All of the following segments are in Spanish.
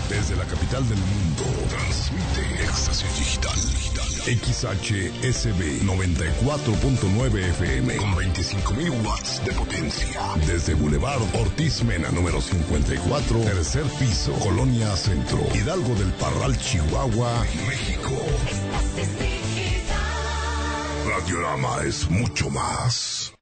Desde la capital del mundo, transmite Éxtasis Digital. XHSB 94.9 FM con 25,000 watts de potencia. Desde Boulevard Ortiz Mena, número 54, tercer piso, Colonia Centro, Hidalgo del Parral, Chihuahua, México. Radiorama es mucho más.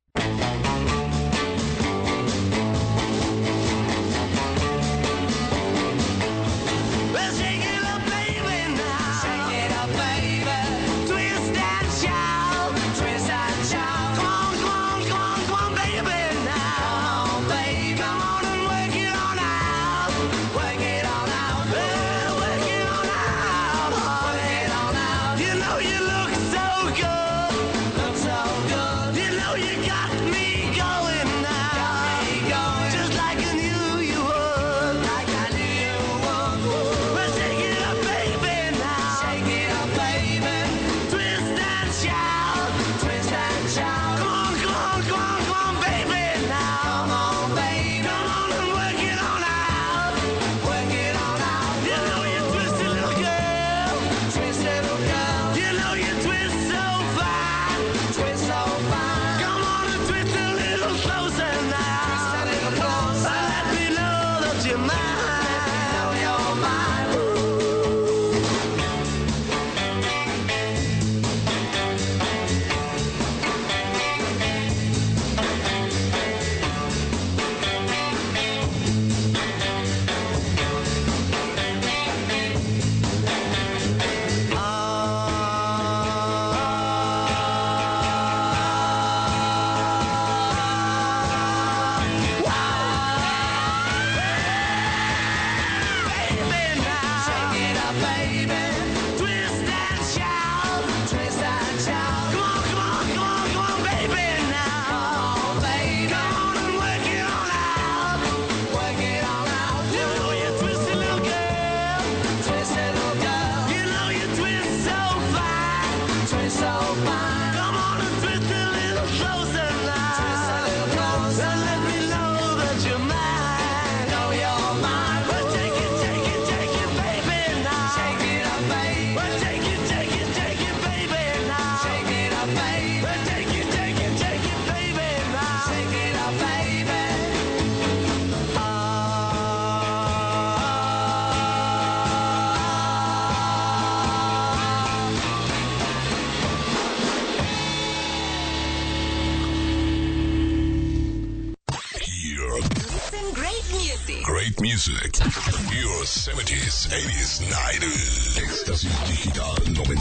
Music, your 70s, 80s, 90s. Éxtasis Digital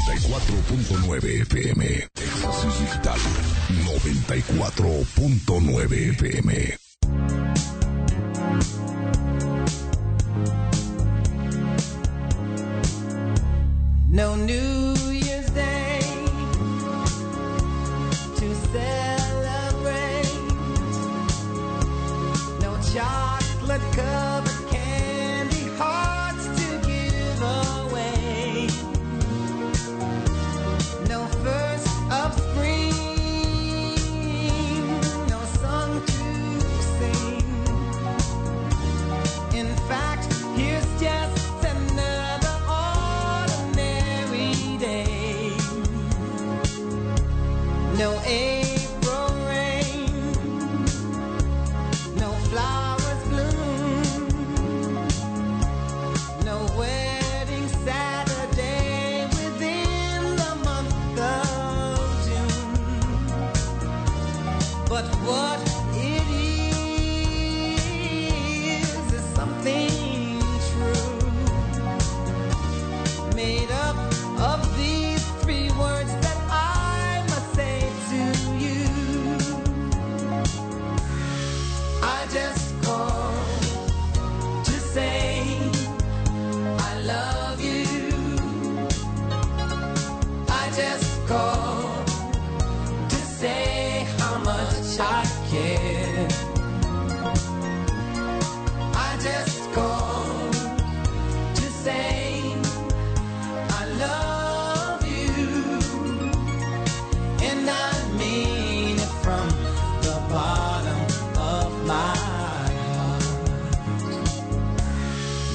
94.9 FM. Éxtasis Digital 94.9 FM. No New Year's Day to celebrate. No chocolate covered candy hearts to give away. No first of spring, no song to sing. In fact, here's just another ordinary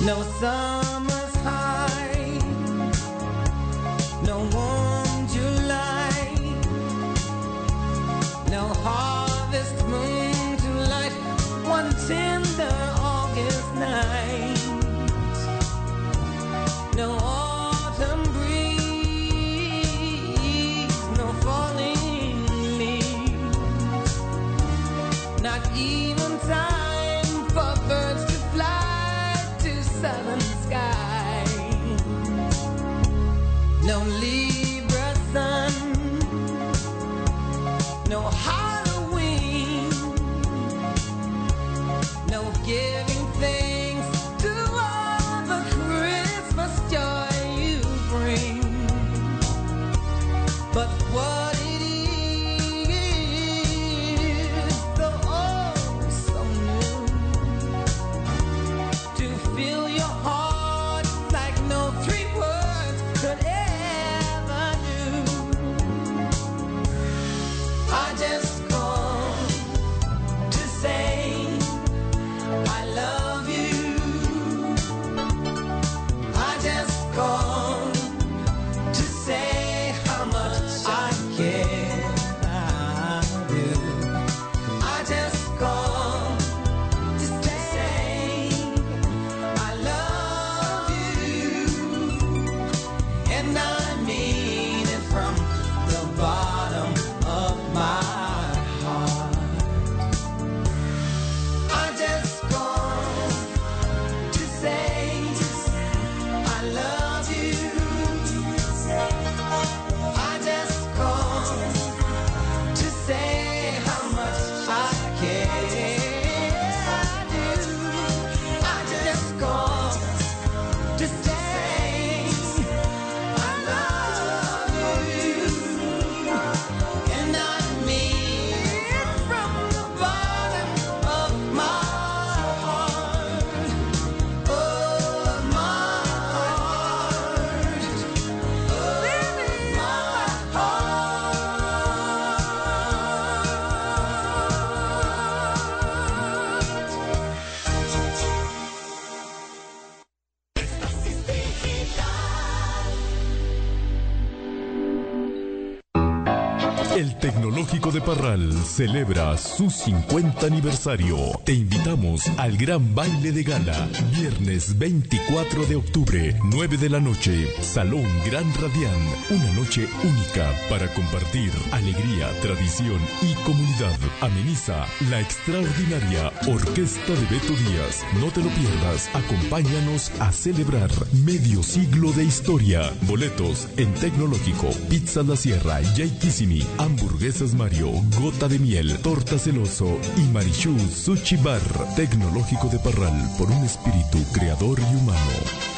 No summer's high, no warm July, no harvest moon to light one tender August night, no autumn breeze, no falling leaves, not even time for birds to fly to southern sky, no Libra sun, no Halloween, no giving thanks to all the Christmas joy you bring. But what it is, so oh so new, to fill your heart like no three words could ever do. I just called to say I love you. I just called to say how much I care. I do. I just called to say I love you, and I mean it from the bottom of my heart. I just called to say I love you. I just called to say how much I care. I do. I just called to say I love you, and I mean it from the bottom of my heart. Oh, my heart. Baby, my El Tecnológico de Parral celebra su 50 aniversario. Te invitamos al gran baile de gala, viernes 24 de octubre, 9 de la noche, Salón Gran Radián. Una noche única para compartir alegría, tradición y comunidad. Ameniza la extraordinaria Orquesta de Beto Díaz. No te lo pierdas, acompáñanos a celebrar medio siglo de historia. Boletos en Tecnológico, Pizza La Sierra, Yaikisimi, Hamburguesas Mario, Gota de Miel, Torta Celoso y Marichú Sushi Bar. Tecnológico de Parral, por un espíritu creador y humano.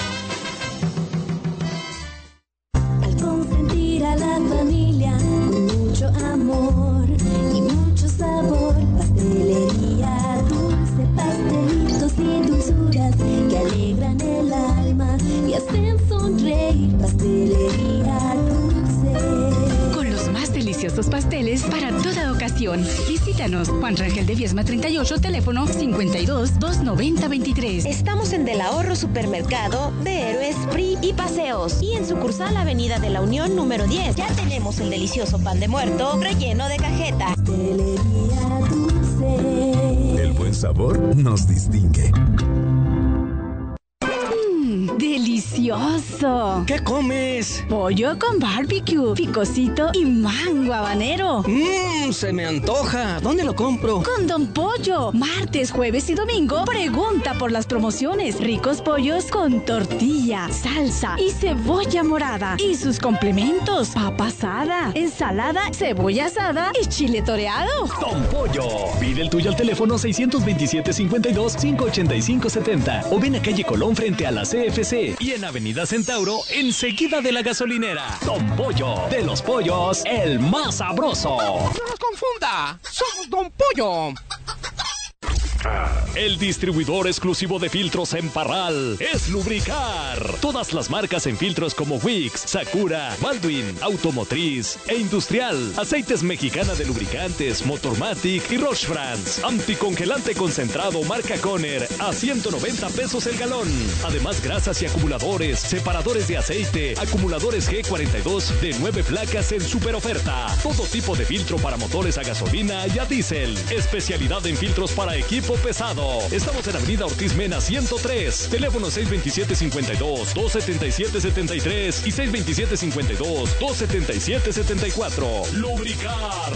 Al consentir a la familia con mucho amor y mucho sabor, pastelería dulce, pastelitos y dulzuras que alegran el alma y hacen sonreír. Pastelería dulce. Con los más deliciosos pasteles para toda ocasión. Visítanos, Juan Rangel de Viesma 38, teléfono 52-290-23. Estamos en Del Ahorro Supermercado de Héroes, PRI y Paseos. Y en sucursal Avenida de la Unión número 10. Ya tenemos el delicioso pan de muerto relleno de cajeta. Pastelería dulce. El buen sabor nos distingue. ¡Delicioso! ¿Qué comes? Pollo con barbecue, picosito y mango habanero. Se me antoja. ¿Dónde lo compro? Con Don Pollo. Martes, jueves y domingo, pregunta por las promociones. Ricos pollos con tortilla, salsa y cebolla morada. Y sus complementos: papa asada, ensalada, cebolla asada y chile toreado. Don Pollo. Pide el tuyo al teléfono 627-52-585-70 o ven a calle Colón frente a la CFC y en Avenida Centauro enseguida de la gasolinera. Don Pollo, de los pollos, el más sabroso. No nos confunda. Somos Don Pollo. El distribuidor exclusivo de filtros en Parral es Lubricar. Todas las marcas en filtros como Wix, Sakura, Baldwin, Automotriz e Industrial. Aceites Mexicana de lubricantes, Motormatic y Roche France. Anticongelante concentrado marca Conner a 190 pesos el galón. Además, grasas y acumuladores, separadores de aceite, acumuladores G42 de 9 placas en super oferta. Todo tipo de filtro para motores a gasolina y a diésel. Especialidad en filtros para equipo pesado. Estamos en Avenida Ortiz Mena 103. Teléfono 627-52-277-73 y 627-52-277-74. Lubricar.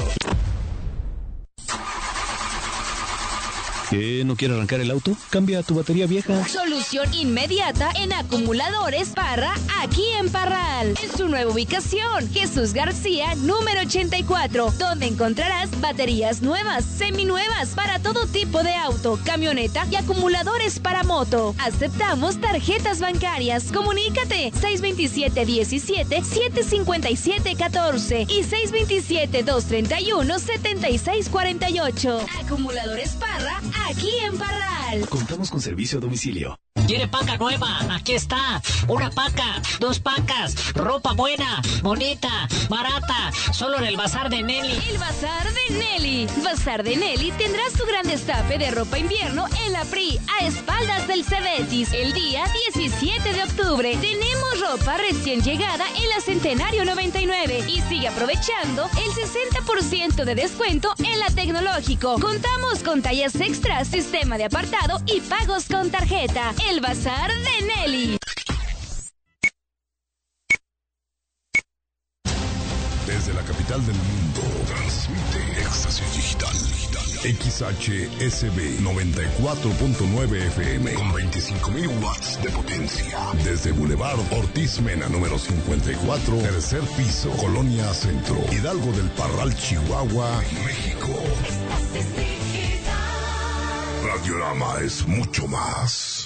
¿Qué? ¿No quiere arrancar el auto? Cambia tu batería vieja. Solución inmediata en acumuladores Parra, aquí en Parral. En su nueva ubicación, Jesús García, número 84, donde encontrarás baterías nuevas, seminuevas, para todo tipo de auto, camioneta y acumuladores para moto. Aceptamos tarjetas bancarias. Comunícate 627-17-757-14 y 627-231-7648. Acumuladores Parra, aquí en Parral. Contamos con servicio a domicilio. ¿Quiere paca nueva? Aquí está. Una paca, 2 pacas, ropa buena, bonita, barata, solo en el Bazar de Nelly. El Bazar de Nelly. Bazar de Nelly tendrá su gran destape de ropa invierno en la PRI, a espaldas del Cebetis, el día 17 de octubre. Tenemos ropa recién llegada en la Centenario 99 y sigue aprovechando el 60% de descuento en la Tecnológico. Contamos con tallas extras, sistema de apartado y pagos con tarjeta. El Bazar de Nelly. Desde la capital del mundo, transmite Éxtasis Digital. XHSB 94.9 FM con 25.000 watts de potencia. Desde Boulevard Ortiz Mena, número 54, tercer piso, Colonia Centro, Hidalgo del Parral, Chihuahua, México. Radiorama es mucho más.